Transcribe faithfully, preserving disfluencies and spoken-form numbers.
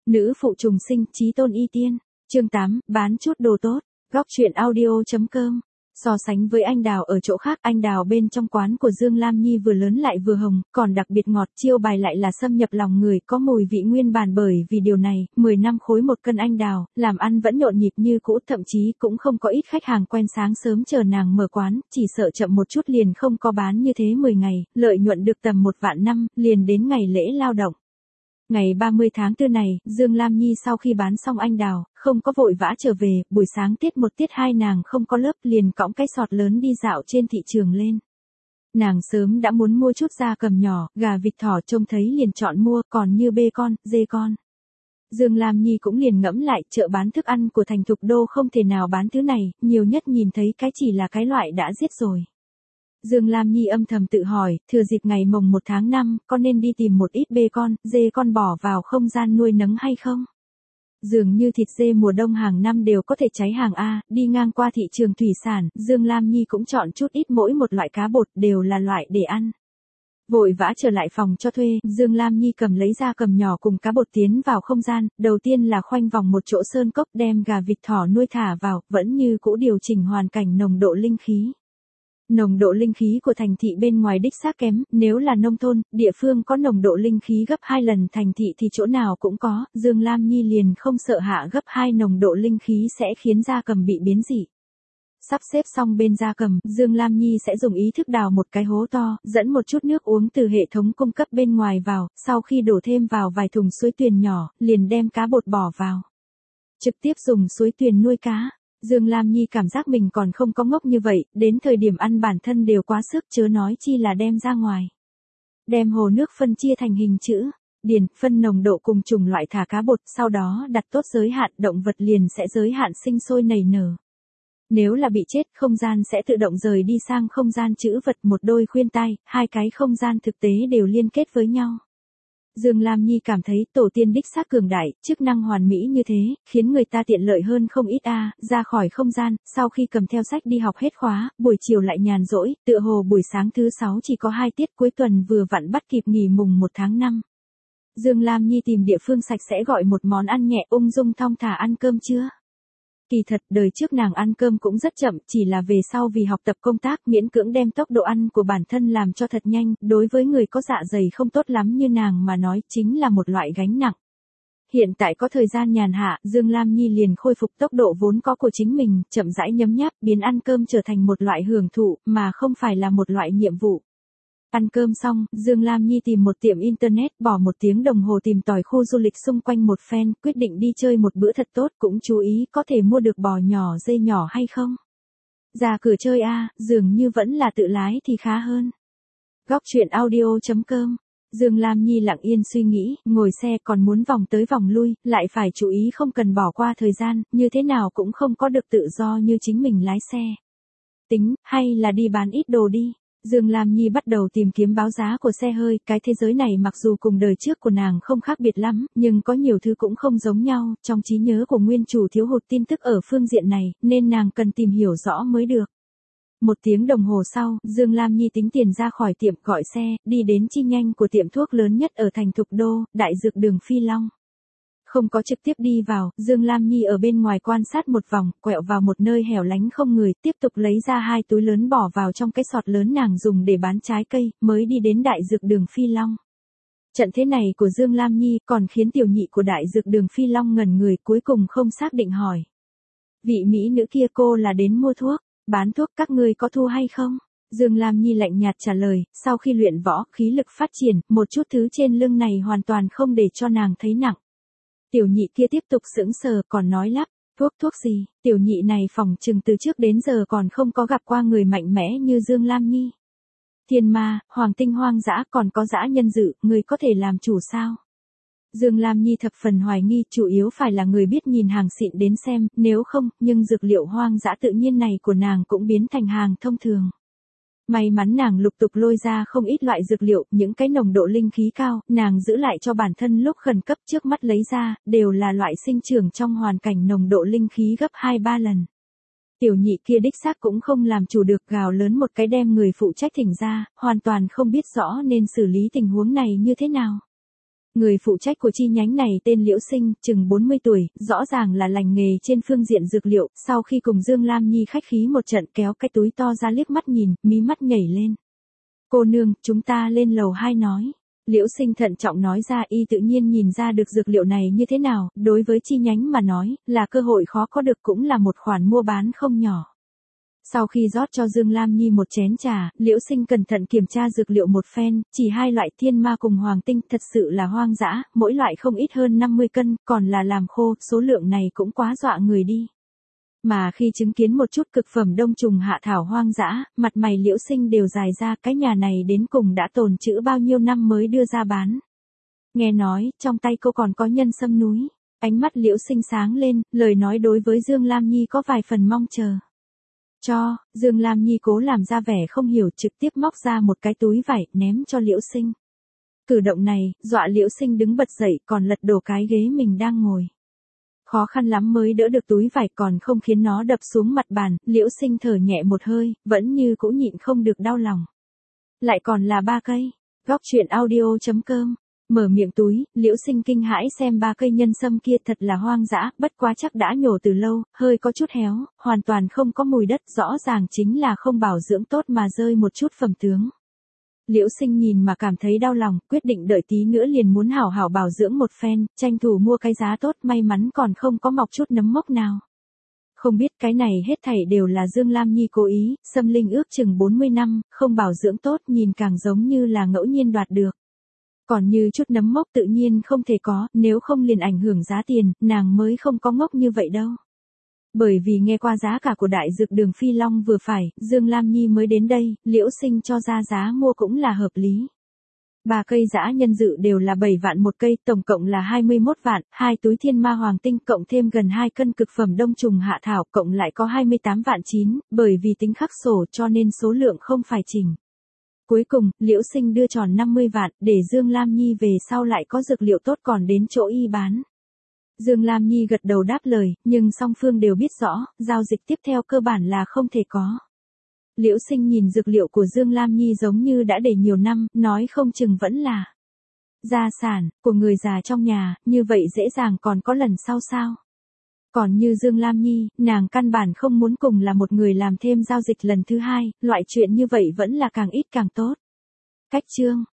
Nữ phụ trùng sinh, chí tôn y tiên. Chương tám, bán chút đồ tốt. Góc truyện audio.com. So sánh với anh đào ở chỗ khác, anh đào bên trong quán của Dương Lam Nhi vừa lớn lại vừa hồng, còn đặc biệt ngọt, chiêu bài lại là xâm nhập lòng người, có mùi vị nguyên bản. Bởi vì điều này, mười năm khối một cân anh đào, làm ăn vẫn nhộn nhịp như cũ, thậm chí cũng không có ít khách hàng quen sáng sớm chờ nàng mở quán, chỉ sợ chậm một chút liền không có bán như thế mười ngày, lợi nhuận được tầm một vạn năm, liền đến ngày lễ lao động. Ngày ba mươi tháng tư này, Dương Lam Nhi sau khi bán xong anh đào, không có vội vã trở về, buổi sáng tiết một tiết hai nàng không có lớp, liền cõng cái sọt lớn đi dạo trên thị trường lên. Nàng sớm đã muốn mua chút gia cầm nhỏ, gà vịt thỏ, trông thấy liền chọn mua, còn như bê con, dê con. Dương Lam Nhi cũng liền ngẫm lại, chợ bán thức ăn của thành thục đô không thể nào bán thứ này, nhiều nhất nhìn thấy cái chỉ là cái loại đã giết rồi. Dương Lam Nhi âm thầm tự hỏi, thừa dịp ngày mồng một tháng năm, con nên đi tìm một ít bê con, dê con bỏ vào không gian nuôi nấng hay không? Dường như thịt dê mùa đông hàng năm đều có thể cháy hàng A, đi ngang qua thị trường thủy sản, Dương Lam Nhi cũng chọn chút ít mỗi một loại cá bột, đều là loại để ăn. Vội vã trở lại phòng cho thuê, Dương Lam Nhi cầm lấy ra cầm nhỏ cùng cá bột tiến vào không gian, đầu tiên là khoanh vòng một chỗ sơn cốc, đem gà vịt thỏ nuôi thả vào, vẫn như cũ điều chỉnh hoàn cảnh nồng độ linh khí. Nồng độ linh khí của thành thị bên ngoài đích xác kém, nếu là nông thôn, địa phương có nồng độ linh khí gấp hai lần thành thị thì chỗ nào cũng có, Dương Lam Nhi liền không sợ hạ gấp hai nồng độ linh khí sẽ khiến gia cầm bị biến dị. Sắp xếp xong bên gia cầm, Dương Lam Nhi sẽ dùng ý thức đào một cái hố to, dẫn một chút nước uống từ hệ thống cung cấp bên ngoài vào, sau khi đổ thêm vào vài thùng suối tuyền nhỏ, liền đem cá bột bỏ vào. Trực tiếp dùng suối tuyền nuôi cá. Dương Lam Nhi cảm giác mình còn không có ngốc như vậy, đến thời điểm ăn bản thân đều quá sức, chớ nói chi là đem ra ngoài. Đem hồ nước phân chia thành hình chữ, điền, phân nồng độ cùng chủng loại thả cá bột, sau đó đặt tốt giới hạn, động vật liền sẽ giới hạn sinh sôi nảy nở. Nếu là bị chết, không gian sẽ tự động rời đi sang không gian chữ vật, một đôi khuyên tai, hai cái không gian thực tế đều liên kết với nhau. Dương Lam Nhi cảm thấy tổ tiên đích xác cường đại, chức năng hoàn mỹ như thế, khiến người ta tiện lợi hơn không ít a. Ra khỏi không gian, sau khi cầm theo sách đi học hết khóa, buổi chiều lại nhàn rỗi, tựa hồ buổi sáng thứ sáu chỉ có hai tiết, cuối tuần vừa vặn bắt kịp nghỉ mùng một tháng năm. Dương Lam Nhi tìm địa phương sạch sẽ gọi một món ăn nhẹ, ung dung thong thả ăn cơm trưa. Kỳ thật, đời trước nàng ăn cơm cũng rất chậm, chỉ là về sau vì học tập công tác miễn cưỡng đem tốc độ ăn của bản thân làm cho thật nhanh, đối với người có dạ dày không tốt lắm như nàng mà nói chính là một loại gánh nặng. Hiện tại có thời gian nhàn hạ, Dương Lam Nhi liền khôi phục tốc độ vốn có của chính mình, chậm rãi nhấm nháp, biến ăn cơm trở thành một loại hưởng thụ, mà không phải là một loại nhiệm vụ. Ăn cơm xong, Dương Lam Nhi tìm một tiệm internet, bỏ một tiếng đồng hồ tìm tòi khu du lịch xung quanh một phen, quyết định đi chơi một bữa thật tốt, cũng chú ý có thể mua được bò nhỏ dê nhỏ hay không. Ra cửa chơi a, dường như vẫn là tự lái thì khá hơn. Góc truyện audio.com. Dương Lam Nhi lặng yên suy nghĩ, ngồi xe còn muốn vòng tới vòng lui, lại phải chú ý không cần bỏ qua thời gian, như thế nào cũng không có được tự do như chính mình lái xe. Tính, hay là đi bán ít đồ đi. Dương Lam Nhi bắt đầu tìm kiếm báo giá của xe hơi, cái thế giới này mặc dù cùng đời trước của nàng không khác biệt lắm, nhưng có nhiều thứ cũng không giống nhau, trong trí nhớ của nguyên chủ thiếu hụt tin tức ở phương diện này, nên nàng cần tìm hiểu rõ mới được. Một tiếng đồng hồ sau, Dương Lam Nhi tính tiền ra khỏi tiệm, gọi xe, đi đến chi nhánh của tiệm thuốc lớn nhất ở thành thục đô, Đại Dược Đường Phi Long. Không có trực tiếp đi vào, Dương Lam Nhi ở bên ngoài quan sát một vòng, quẹo vào một nơi hẻo lánh không người, tiếp tục lấy ra hai túi lớn bỏ vào trong cái sọt lớn nàng dùng để bán trái cây, mới đi đến Đại Dược Đường Phi Long. Trận thế này của Dương Lam Nhi còn khiến tiểu nhị của Đại Dược Đường Phi Long ngẩn người, cuối cùng không xác định hỏi. Vị mỹ nữ kia, cô là đến mua thuốc, bán thuốc, các ngươi có thu hay không? Dương Lam Nhi lạnh nhạt trả lời, sau khi luyện võ, khí lực phát triển, một chút thứ trên lưng này hoàn toàn không để cho nàng thấy nặng. Tiểu nhị kia tiếp tục sững sờ, còn nói lắp, thuốc thuốc gì, tiểu nhị này phỏng chừng từ trước đến giờ còn không có gặp qua người mạnh mẽ như Dương Lam Nhi. Thiên ma, hoàng tinh hoang dã, còn có dã nhân dự, người có thể làm chủ sao? Dương Lam Nhi thập phần hoài nghi, chủ yếu phải là người biết nhìn hàng xịn đến xem, nếu không, nhưng dược liệu hoang dã tự nhiên này của nàng cũng biến thành hàng thông thường. May mắn nàng lục tục lôi ra không ít loại dược liệu, những cái nồng độ linh khí cao, nàng giữ lại cho bản thân lúc khẩn cấp, trước mắt lấy ra, đều là loại sinh trưởng trong hoàn cảnh nồng độ linh khí gấp hai ba lần. Tiểu nhị kia đích xác cũng không làm chủ được, gào lớn một cái đem người phụ trách thỉnh ra, hoàn toàn không biết rõ nên xử lý tình huống này như thế nào. Người phụ trách của chi nhánh này tên Liễu Sinh, chừng bốn mươi tuổi, rõ ràng là lành nghề trên phương diện dược liệu, sau khi cùng Dương Lam Nhi khách khí một trận kéo cái túi to ra liếc mắt nhìn, mí mắt nhảy lên. Cô nương, chúng ta lên lầu hai nói. Liễu Sinh thận trọng nói ra, y tự nhiên nhìn ra được dược liệu này như thế nào, đối với chi nhánh mà nói, là cơ hội khó có được cũng là một khoản mua bán không nhỏ. Sau khi rót cho Dương Lam Nhi một chén trà, Liễu Sinh cẩn thận kiểm tra dược liệu một phen, chỉ hai loại thiên ma cùng hoàng tinh thật sự là hoang dã, mỗi loại không ít hơn năm mươi cân, còn là làm khô, số lượng này cũng quá dọa người đi. Mà khi chứng kiến một chút cực phẩm đông trùng hạ thảo hoang dã, mặt mày Liễu Sinh đều dài ra, cái nhà này đến cùng đã tồn trữ bao nhiêu năm mới đưa ra bán. Nghe nói, trong tay cô còn có nhân sâm núi. Ánh mắt Liễu Sinh sáng lên, lời nói đối với Dương Lam Nhi có vài phần mong chờ. Cho, Dương Lam Nhi cố làm ra vẻ không hiểu, trực tiếp móc ra một cái túi vải, ném cho Liễu Sinh. Cử động này, dọa Liễu Sinh đứng bật dậy, còn lật đổ cái ghế mình đang ngồi. Khó khăn lắm mới đỡ được túi vải, còn không khiến nó đập xuống mặt bàn, Liễu Sinh thở nhẹ một hơi, vẫn như cũ nhịn không được đau lòng. Lại còn là ba cây. Góc truyện audio chấm com. Mở miệng túi, Liễu Sinh kinh hãi xem ba cây nhân sâm kia thật là hoang dã, bất quá chắc đã nhổ từ lâu, hơi có chút héo, hoàn toàn không có mùi đất, rõ ràng chính là không bảo dưỡng tốt mà rơi một chút phẩm tướng. Liễu Sinh nhìn mà cảm thấy đau lòng, quyết định đợi tí nữa liền muốn hảo hảo bảo dưỡng một phen, tranh thủ mua cái giá tốt, may mắn còn không có mọc chút nấm mốc nào. Không biết cái này hết thảy đều là Dương Lam Nhi cố ý, Sâm Linh ước chừng bốn mươi năm, không bảo dưỡng tốt nhìn càng giống như là ngẫu nhiên đoạt được. Còn như chút nấm mốc tự nhiên không thể có, nếu không liền ảnh hưởng giá tiền, nàng mới không có ngốc như vậy đâu. Bởi vì nghe qua giá cả của đại dược đường Phi Long vừa phải, Dương Lam Nhi mới đến đây, Liễu Sinh cho ra giá mua cũng là hợp lý. Ba cây dã nhân dự đều là bảy vạn một cây, tổng cộng là hai mươi mốt vạn, hai túi thiên ma hoàng tinh cộng thêm gần hai cân cực phẩm đông trùng hạ thảo cộng lại có hai mươi tám vạn chín, bởi vì tính khắc sổ cho nên số lượng không phải chỉnh. Cuối cùng, Liễu Sinh đưa tròn năm mươi vạn, để Dương Lam Nhi về sau lại có dược liệu tốt còn đến chỗ y bán. Dương Lam Nhi gật đầu đáp lời, nhưng song phương đều biết rõ, giao dịch tiếp theo cơ bản là không thể có. Liễu Sinh nhìn dược liệu của Dương Lam Nhi giống như đã để nhiều năm, nói không chừng vẫn là gia sản của người già trong nhà, như vậy dễ dàng còn có lần sau sao. Còn như Dương Lam Nhi, nàng căn bản không muốn cùng là một người làm thêm giao dịch lần thứ hai, loại chuyện như vậy vẫn là càng ít càng tốt. Cách chương